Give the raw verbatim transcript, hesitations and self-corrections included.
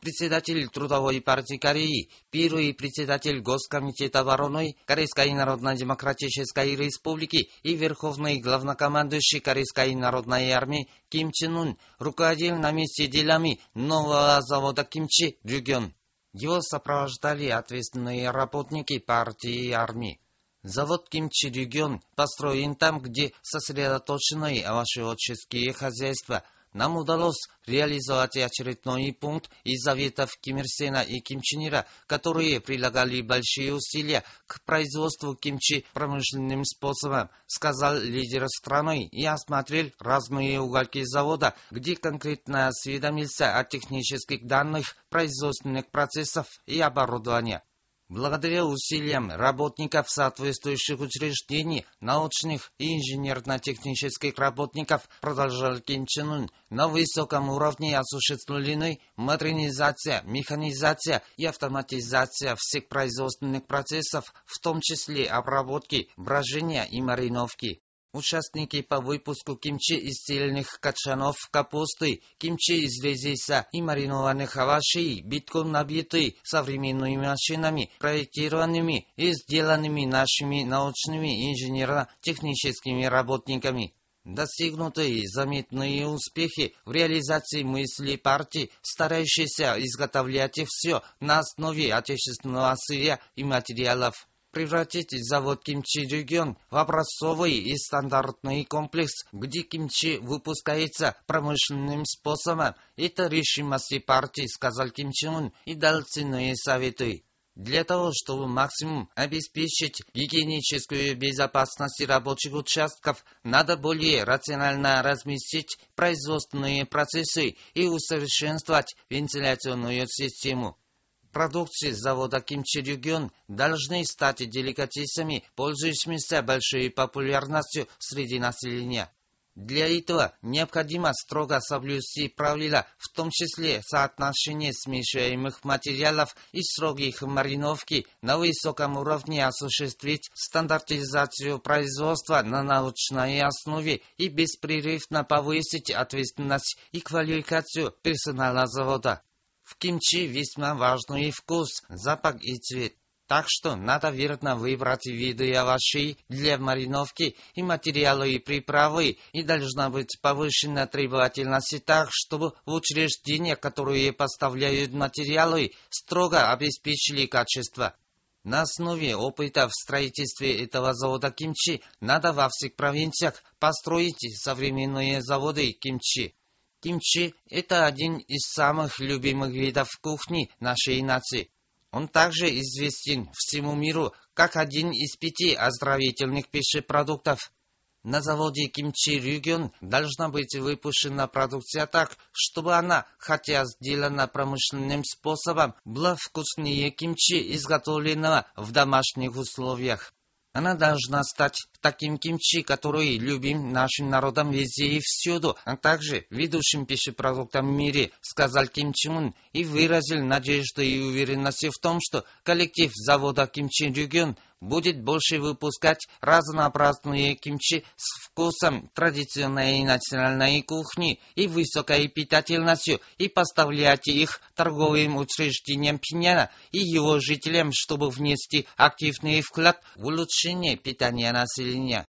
председатель Трудовой партии Кореи, первый председатель Госкомитета обороны Корейской Народно-Демократической Республики и верховный главнокомандующий Корейской народной армии Ким Чен Ун руководил на месте делами нового завода Кимчи Рюгён. Его сопровождали ответственные работники партии и армии. Завод Кимчи Рюгён построен там, где сосредоточены овощеводческие хозяйства. Нам удалось реализовать очередной пункт из заветов Ким Ир Сена и Ким Чен Ира, которые прилагали большие усилия к производству кимчи промышленным способом, сказал лидер страны и осмотрел разные уголки завода, где конкретно осведомился о технических данных производственных процессов и оборудования. Благодаря усилиям работников соответствующих учреждений, научных и инженерно-технических работников, продолжал Ким Чен Ун, на высоком уровне осуществлены модернизация, механизация и автоматизация всех производственных процессов, в том числе обработки, брожения и мариновки. Участники по выпуску кимчи из цельных качанов капусты, кимчи из риса и маринованных овощей битком набиты современными машинами, проектированными и сделанными нашими научными и инженерно-техническими работниками. Достигнуты заметные успехи в реализации мыслей партии, старающейся изготовлять все на основе отечественного сырья и материалов. Превратить завод Кимчи Рюгён в образцовый и стандартный комплекс, где кимчи выпускается промышленным способом. Это решимость партии, сказал Ким Чен Ун и дал ценные советы. Для того, чтобы максимум обеспечить гигиеническую безопасность рабочих участков, надо более рационально разместить производственные процессы и усовершенствовать вентиляционную систему. Продукции завода Кимчи Рюгён должны стать деликатесами, пользующимися большой популярностью среди населения. Для этого необходимо строго соблюсти правила, в том числе соотношение смешиваемых материалов и строгих мариновки, на высоком уровне осуществить стандартизацию производства на научной основе и беспрерывно повысить ответственность и квалификацию персонала завода. В кимчи весьма важный вкус, запах и цвет. Так что надо верно выбрать виды овощей для мариновки и материалы и приправы, и должна быть повышена требовательность так, чтобы учреждения, которые поставляют материалы, строго обеспечили качество. На основе опыта в строительстве этого завода кимчи надо во всех провинциях построить современные заводы кимчи. Кимчи – это один из самых любимых видов кухни нашей нации. Он также известен всему миру как один из пяти оздоровительных пищепродуктов. На заводе Кимчи Рюгён должна быть выпущена продукция так, чтобы она, хотя сделана промышленным способом, была вкуснее кимчи, изготовленного в домашних условиях. Она должна стать таким кимчи, который любим нашим народом везде и всюду, а также ведущим пищепродуктом в мире, сказал Ким Чен Ун и выразил надежду и уверенность в том, что коллектив завода Кимчи Рюгён будет больше выпускать разнообразные кимчи с вкусом традиционной национальной кухни и высокой питательностью и поставлять их торговым учреждениям Пхеньяна и его жителям, чтобы внести активный вклад в улучшение питания населения.